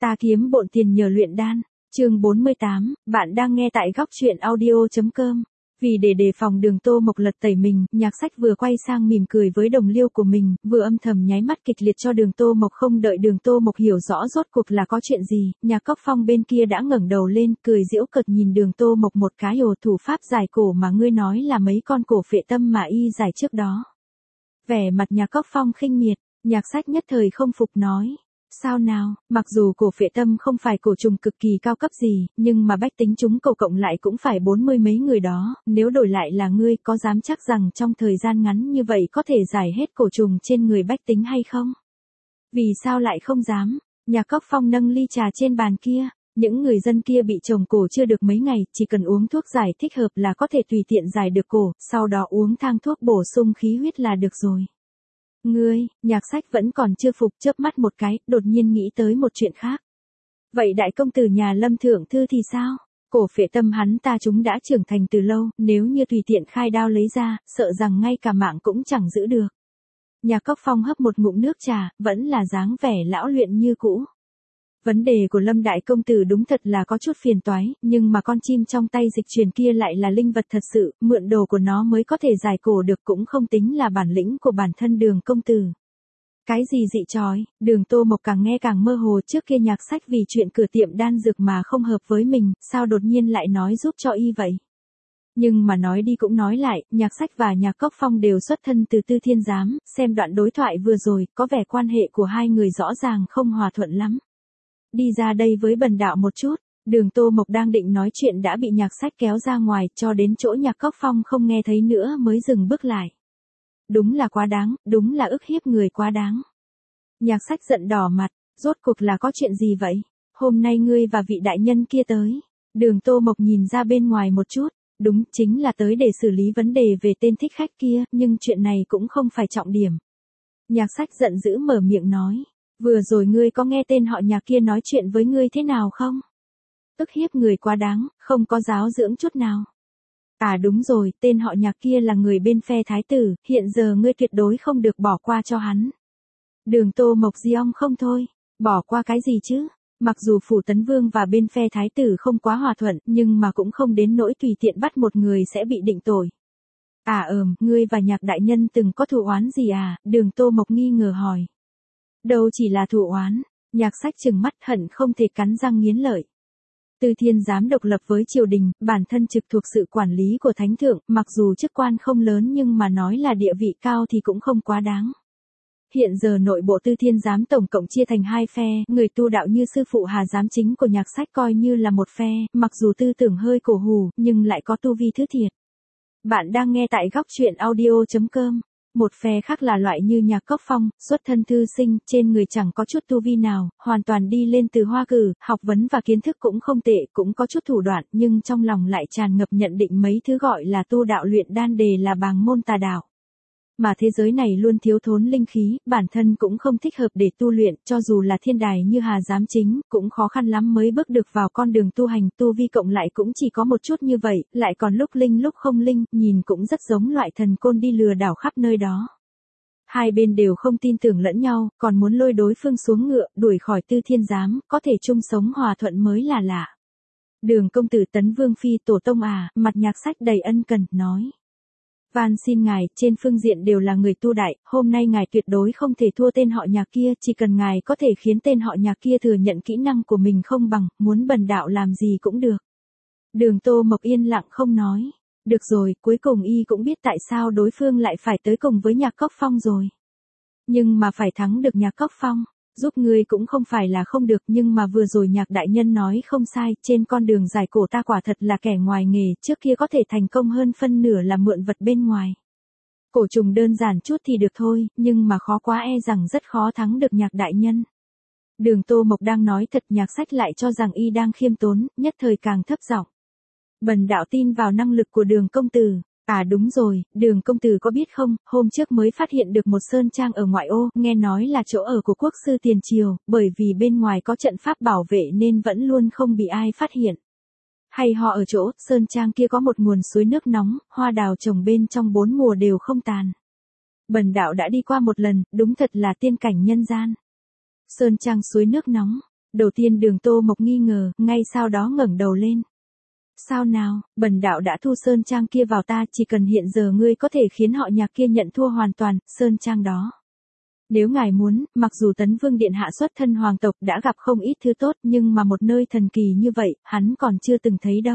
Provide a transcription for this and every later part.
Ta kiếm bộn tiền nhờ luyện đan. Chương 48, bạn đang nghe tại góc truyện audio.com. Vì để đề phòng Đường Tô Mộc lật tẩy mình, Nhạc Sách vừa quay sang mỉm cười với đồng liêu của mình, vừa âm thầm nháy mắt kịch liệt cho Đường Tô Mộc. Không đợi Đường Tô Mộc hiểu rõ rốt cuộc là có chuyện gì, Nhạc Cốc Phong bên kia đã ngẩng đầu lên, cười giễu cợt nhìn Đường Tô Mộc một cái. Ồ, thủ pháp giải cổ mà ngươi nói là mấy con cổ phệ tâm mà y giải trước đó. Vẻ mặt Nhạc Cốc Phong khinh miệt, Nhạc Sách nhất thời không phục nói. Sao nào, mặc dù cổ phệ tâm không phải cổ trùng cực kỳ cao cấp gì, nhưng mà bách tính chúng cầu cộng lại cũng phải 40 mấy người đó, nếu đổi lại là ngươi có dám chắc rằng trong thời gian ngắn như vậy có thể giải hết cổ trùng trên người bách tính hay không? Vì sao lại không dám? Nhạc Cốc Phong nâng ly trà trên bàn kia, những người dân kia bị trồng cổ chưa được mấy ngày, chỉ cần uống thuốc giải thích hợp là có thể tùy tiện giải được cổ, sau đó uống thang thuốc bổ sung khí huyết là được rồi. Ngươi, Nhạc Sách vẫn còn chưa phục, chớp mắt một cái, đột nhiên nghĩ tới một chuyện khác. Vậy đại công tử nhà Lâm thượng thư thì sao? Cổ phệ tâm hắn ta chúng đã trưởng thành từ lâu, nếu như tùy tiện khai đao lấy ra, sợ rằng ngay cả mạng cũng chẳng giữ được. Nhạc Cốc Phong hấp một ngụm nước trà, vẫn là dáng vẻ lão luyện như cũ. Vấn đề của Lâm đại công tử đúng thật là có chút phiền toái, nhưng mà con chim trong tay dịch truyền kia lại là linh vật thật sự, mượn đồ của nó mới có thể giải cổ được, cũng không tính là bản lĩnh của bản thân Đường công tử. Cái gì dị chói? Đường Tô Mộc càng nghe càng mơ hồ. Trước kia Nhạc Sách vì chuyện cửa tiệm đan dược mà không hợp với mình, sao đột nhiên lại nói giúp cho y vậy? Nhưng mà nói đi cũng nói lại, Nhạc Sách và Nhạc Cốc Phong đều xuất thân từ Tư Thiên Giám, xem đoạn đối thoại vừa rồi, có vẻ quan hệ của hai người rõ ràng không hòa thuận lắm. Đi ra đây với bần đạo một chút. Đường Tô Mộc đang định nói chuyện đã bị Nhạc Sách kéo ra ngoài, cho đến chỗ Nhạc Cốc Phong không nghe thấy nữa mới dừng bước lại. Đúng là quá đáng, đúng là ức hiếp người quá đáng. Nhạc Sách giận đỏ mặt, rốt cuộc là có chuyện gì vậy? Hôm nay ngươi và vị đại nhân kia tới. Đường Tô Mộc nhìn ra bên ngoài một chút, đúng chính là tới để xử lý vấn đề về tên thích khách kia, nhưng chuyện này cũng không phải trọng điểm. Nhạc Sách giận dữ mở miệng nói. Vừa rồi ngươi có nghe tên họ Nhạc kia nói chuyện với ngươi thế nào không? Ức hiếp người quá đáng, không có giáo dưỡng chút nào. À đúng rồi, tên họ Nhạc kia là người bên phe thái tử, hiện giờ ngươi tuyệt đối không được bỏ qua cho hắn. Đường Tô Mộc giong không thôi, bỏ qua cái gì chứ? Mặc dù Phủ Tấn Vương và bên phe thái tử không quá hòa thuận, nhưng mà cũng không đến nỗi tùy tiện bắt một người sẽ bị định tội. À ngươi và Nhạc đại nhân từng có thù oán gì à? Đường Tô Mộc nghi ngờ hỏi. Đâu chỉ là thù oán, Nhạc Sách trừng mắt hận không thể cắn răng nghiến lợi. Tư Thiên Giám độc lập với triều đình, bản thân trực thuộc sự quản lý của Thánh Thượng, mặc dù chức quan không lớn nhưng mà nói là địa vị cao thì cũng không quá đáng. Hiện giờ nội bộ Tư Thiên Giám tổng cộng chia thành hai phe, người tu đạo như sư phụ Hà Giám Chính của Nhạc Sách coi như là một phe, mặc dù tư tưởng hơi cổ hủ, nhưng lại có tu vi thứ thiệt. Bạn đang nghe tại góc truyện audio.com. Một phe khác là loại như Nhạc Cốc Phong, xuất thân thư sinh, trên người chẳng có chút tu vi nào, hoàn toàn đi lên từ hoa cử, học vấn và kiến thức cũng không tệ, cũng có chút thủ đoạn, nhưng trong lòng lại tràn ngập nhận định mấy thứ gọi là tu đạo luyện đan đề là bàng môn tà đạo. Mà thế giới này luôn thiếu thốn linh khí, bản thân cũng không thích hợp để tu luyện, cho dù là thiên đài như Hà Giám Chính, cũng khó khăn lắm mới bước được vào con đường tu hành, tu vi cộng lại cũng chỉ có một chút như vậy, lại còn lúc linh lúc không linh, nhìn cũng rất giống loại thần côn đi lừa đảo khắp nơi đó. Hai bên đều không tin tưởng lẫn nhau, còn muốn lôi đối phương xuống ngựa, đuổi khỏi Tư Thiên Giám, có thể chung sống hòa thuận mới là lạ. Đường công tử Tấn Vương phi tổ tông à, mặt Nhạc Sách đầy ân cần, nói. Van xin ngài, trên phương diện đều là người tu đại, hôm nay ngài tuyệt đối không thể thua tên họ Nhạc kia, chỉ cần ngài có thể khiến tên họ Nhạc kia thừa nhận kỹ năng của mình không bằng, muốn bần đạo làm gì cũng được. Đường Tô Mộc yên lặng không nói. Được rồi, cuối cùng y cũng biết tại sao đối phương lại phải tới cùng với Nhạc Cốc Phong rồi. Nhưng mà phải thắng được Nhạc Cốc Phong, giúp ngươi cũng không phải là không được, nhưng mà vừa rồi Nhạc đại nhân nói không sai, trên con đường giải cổ ta quả thật là kẻ ngoài nghề, trước kia có thể thành công hơn phân nửa là mượn vật bên ngoài. Cổ trùng đơn giản chút thì được thôi, nhưng mà khó quá, e rằng rất khó thắng được Nhạc đại nhân. Đường Tô Mộc đang nói thật, Nhạc Sách lại cho rằng y đang khiêm tốn, nhất thời càng thấp giọng. Bần đạo tin vào năng lực của Đường công tử. À đúng rồi, Đường công tử có biết không, hôm trước mới phát hiện được một sơn trang ở ngoại ô, nghe nói là chỗ ở của quốc sư tiền triều, bởi vì bên ngoài có trận pháp bảo vệ nên vẫn luôn không bị ai phát hiện. Hay họ ở chỗ, sơn trang kia có một nguồn suối nước nóng, hoa đào trồng bên trong 4 mùa đều không tàn. Bần đạo đã đi qua một lần, đúng thật là tiên cảnh nhân gian. Sơn trang suối nước nóng, Đầu tiên Đường Tô Mộc nghi ngờ, ngay sau đó ngẩng đầu lên. Sao nào, bần đạo đã thu sơn trang kia vào ta, chỉ cần hiện giờ ngươi có thể khiến họ Nhạc kia nhận thua hoàn toàn, sơn trang đó. Nếu ngài muốn, mặc dù Tấn Vương Điện Hạ xuất thân hoàng tộc đã gặp không ít thứ tốt nhưng mà một nơi thần kỳ như vậy, hắn còn chưa từng thấy đâu.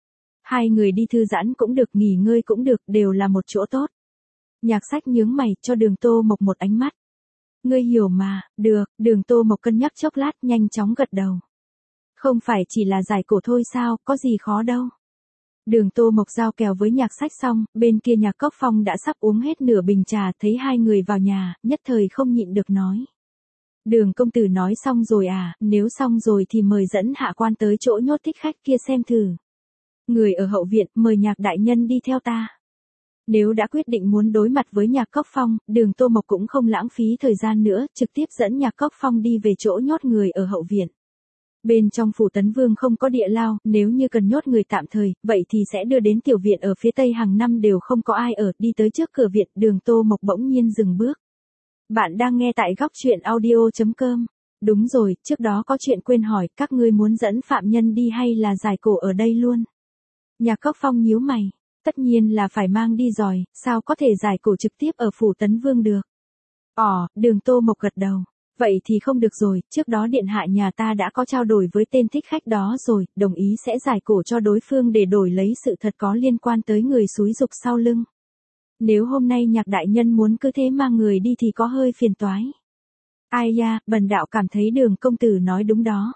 Hai người đi thư giãn cũng được, nghỉ ngơi cũng được, đều là một chỗ tốt. Nhạc Sách nhướng mày, cho Đường Tô Mộc một ánh mắt. Ngươi hiểu mà, được, Đường Tô Mộc cân nhắc chốc lát, nhanh chóng gật đầu. Không phải chỉ là giải cổ thôi sao, có gì khó đâu. Đường Tô Mộc giao kèo với Nhạc Sách xong, bên kia Nhạc Cốc Phong đã sắp uống hết nửa bình trà, thấy hai người vào nhà, nhất thời không nhịn được nói. Đường công tử nói xong rồi à, nếu xong rồi thì mời dẫn hạ quan tới chỗ nhốt thích khách kia xem thử. Người ở hậu viện, mời Nhạc đại nhân đi theo ta. Nếu đã quyết định muốn đối mặt với Nhạc Cốc Phong, Đường Tô Mộc cũng không lãng phí thời gian nữa, trực tiếp dẫn Nhạc Cốc Phong đi về chỗ nhốt người ở hậu viện. Bên trong phủ Tấn Vương không có địa lao, nếu như cần nhốt người tạm thời, vậy thì sẽ đưa đến tiểu viện ở phía tây, hàng năm đều không có ai ở, đi tới trước cửa viện, Đường Tô Mộc bỗng nhiên dừng bước. Bạn đang nghe tại góc truyện audio.com. Đúng rồi, trước đó có chuyện quên hỏi, các ngươi muốn dẫn phạm nhân đi hay là giải cổ ở đây luôn? Nhạc Cốc Phong nhíu mày. Tất nhiên là phải mang đi rồi, sao có thể giải cổ trực tiếp ở phủ Tấn Vương được? Đường Tô Mộc gật đầu. Vậy thì không được rồi, trước đó điện hạ nhà ta đã có trao đổi với tên thích khách đó rồi, đồng ý sẽ giải cổ cho đối phương để đổi lấy sự thật có liên quan tới người xúi giục sau lưng. Nếu hôm nay Nhạc đại nhân muốn cứ thế mang người đi thì có hơi phiền toái. Ai da, bần đạo cảm thấy Đường công tử nói đúng đó.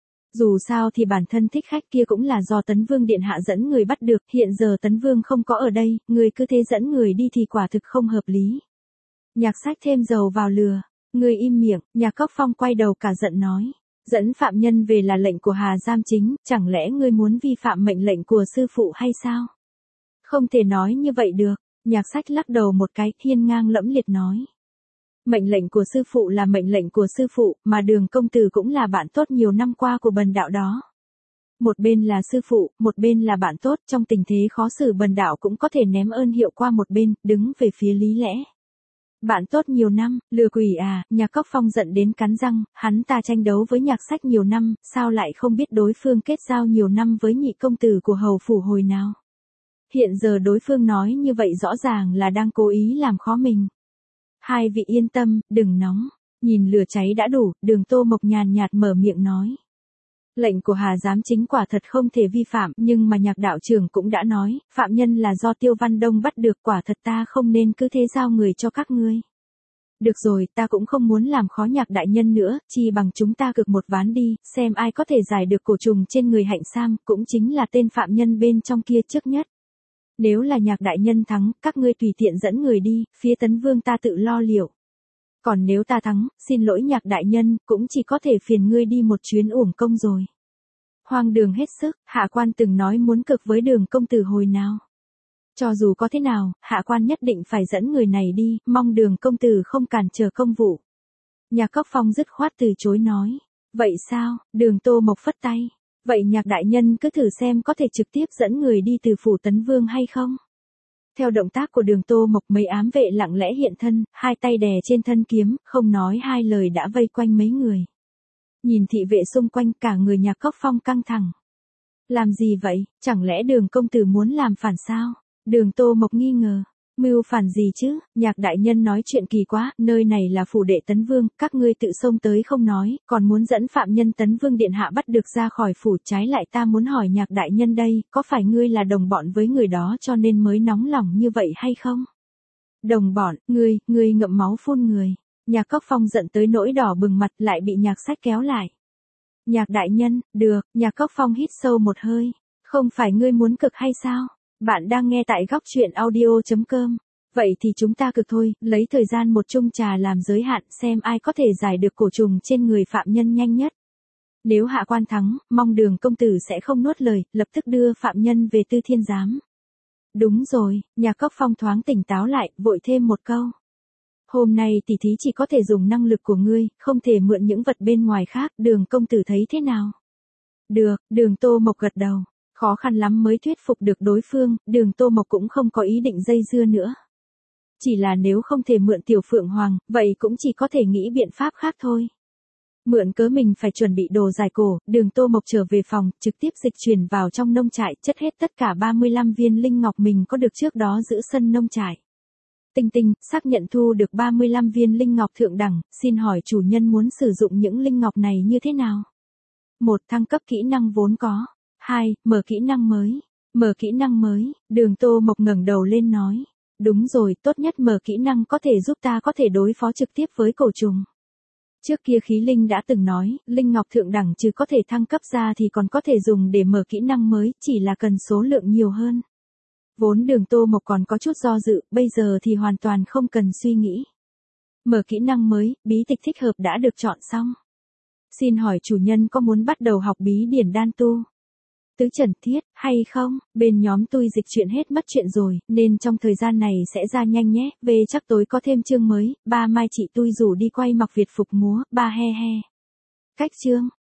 Dù sao thì bản thân thích khách kia cũng là do Tấn Vương Điện Hạ dẫn người bắt được, hiện giờ Tấn Vương không có ở đây, người cứ thế dẫn người đi thì quả thực không hợp lý. Nhạc Sách thêm dầu vào lửa. Ngươi im miệng, Nhạc Cốc Phong quay đầu cả giận nói. Dẫn phạm nhân về là lệnh của Hà Giam Chính, chẳng lẽ ngươi muốn vi phạm mệnh lệnh của sư phụ hay sao? Không thể nói như vậy được, Nhạc Sách lắc đầu một cái, hiên ngang lẫm liệt nói. Mệnh lệnh của sư phụ là mệnh lệnh của sư phụ, mà Đường công tử cũng là bạn tốt nhiều năm qua của bần đạo đó. Một bên là sư phụ, một bên là bạn tốt, trong tình thế khó xử bần đạo cũng có thể ném ơn hiệu qua một bên, đứng về phía lý lẽ. Bạn tốt nhiều năm, lừa quỷ à, Nhạc Cốc Phong giận đến cắn răng, hắn ta tranh đấu với Nhạc Sách nhiều năm, sao lại không biết đối phương kết giao nhiều năm với nhị công tử của hầu phủ hồi nào. Hiện giờ đối phương nói như vậy rõ ràng là đang cố ý làm khó mình. Hai vị yên tâm, đừng nóng, nhìn lửa cháy đã đủ, Đường Tô Mộc nhàn nhạt mở miệng nói. Lệnh của Hà Giám Chính quả thật không thể vi phạm, nhưng mà Nhạc đạo trưởng cũng đã nói, phạm nhân là do Tiêu Văn Đông bắt được, quả thật ta không nên cứ thế giao người cho các ngươi. Được rồi, ta cũng không muốn làm khó Nhạc đại nhân nữa, chi bằng chúng ta cược một ván đi, xem ai có thể giải được cổ trùng trên người Hạnh Sam, cũng chính là tên phạm nhân bên trong kia trước nhất. Nếu là Nhạc đại nhân thắng, các ngươi tùy tiện dẫn người đi, phía Tấn Vương ta tự lo liệu. Còn nếu ta thắng, xin lỗi Nhạc đại nhân, cũng chỉ có thể phiền ngươi đi một chuyến uổng công rồi. Hoang đường hết sức, hạ quan từng nói muốn cực với Đường công tử hồi nào. Cho dù có thế nào, hạ quan nhất định phải dẫn người này đi, mong Đường công tử không cản trở công vụ. Nhạc Cốc Phong dứt khoát từ chối nói. Vậy sao, Đường Tô Mộc phất tay. Vậy Nhạc đại nhân cứ thử xem có thể trực tiếp dẫn người đi từ phủ Tấn Vương hay không? Theo động tác của Đường Tô Mộc, mấy ám vệ lặng lẽ hiện thân, hai tay đè trên thân kiếm, không nói hai lời đã vây quanh mấy người. Nhìn thị vệ xung quanh, cả người Nhạc Cốc Phong căng thẳng. Làm gì vậy, chẳng lẽ Đường công tử muốn làm phản sao? Đường Tô Mộc nghi ngờ. Mưu phản gì chứ, Nhạc đại nhân nói chuyện kỳ quá, nơi này là phủ đệ Tấn Vương, các ngươi tự xông tới không nói, còn muốn dẫn phạm nhân Tấn Vương điện hạ bắt được ra khỏi phủ, trái lại ta muốn hỏi Nhạc đại nhân đây, có phải ngươi là đồng bọn với người đó cho nên mới nóng lòng như vậy hay không? Đồng bọn, ngươi ngậm máu phun người. Nhạc Cốc Phong giận tới nỗi đỏ bừng mặt, lại bị Nhạc Sách kéo lại. Nhạc đại nhân, được, Nhạc Cốc Phong hít sâu một hơi. Không phải ngươi muốn cực hay sao? Bạn đang nghe tại góc truyện audio.com. Vậy thì chúng ta cực thôi, lấy thời gian một chung trà làm giới hạn, xem ai có thể giải được cổ trùng trên người phạm nhân nhanh nhất. Nếu hạ quan thắng, mong Đường công tử sẽ không nuốt lời, lập tức đưa phạm nhân về Tư Thiên Giám. Đúng rồi, Nhạc Cốc Phong thoáng tỉnh táo lại, vội thêm một câu. Hôm nay tỷ thí chỉ có thể dùng năng lực của ngươi, không thể mượn những vật bên ngoài khác, Đường công tử thấy thế nào? Được, Đường Tô Mộc gật đầu. Khó khăn lắm mới thuyết phục được đối phương, Đường Tô Mộc cũng không có ý định dây dưa nữa. Chỉ là nếu không thể mượn Tiểu Phượng Hoàng, vậy cũng chỉ có thể nghĩ biện pháp khác thôi. Mượn cớ mình phải chuẩn bị đồ dài cổ, Đường Tô Mộc trở về phòng, trực tiếp dịch chuyển vào trong nông trại, chất hết tất cả 35 viên linh ngọc mình có được trước đó giữ sân nông trại. Tinh Tinh, xác nhận thu được 35 viên linh ngọc thượng đẳng, xin hỏi chủ nhân muốn sử dụng những linh ngọc này như thế nào? 1. Thăng cấp kỹ năng vốn có. 2. Mở kỹ năng mới. Mở kỹ năng mới, Đường Tô Mộc ngẩng đầu lên nói. Đúng rồi, tốt nhất mở kỹ năng có thể giúp ta có thể đối phó trực tiếp với cổ trùng. Trước kia khí linh đã từng nói, linh ngọc thượng đẳng chứ có thể thăng cấp ra thì còn có thể dùng để mở kỹ năng mới, chỉ là cần số lượng nhiều hơn. Vốn Đường Tô Mộc còn có chút do dự, bây giờ thì hoàn toàn không cần suy nghĩ. Mở kỹ năng mới, bí tịch thích hợp đã được chọn xong. Xin hỏi chủ nhân có muốn bắt đầu học bí điển đan tu? Tứ Trần Thiết, hay không? Bên nhóm tôi dịch chuyện hết mất chuyện rồi, nên trong thời gian này sẽ ra nhanh nhé. Về chắc tối có thêm chương mới, ba mai chị tôi rủ đi quay mặc Việt phục múa, ba he he. Cách chương.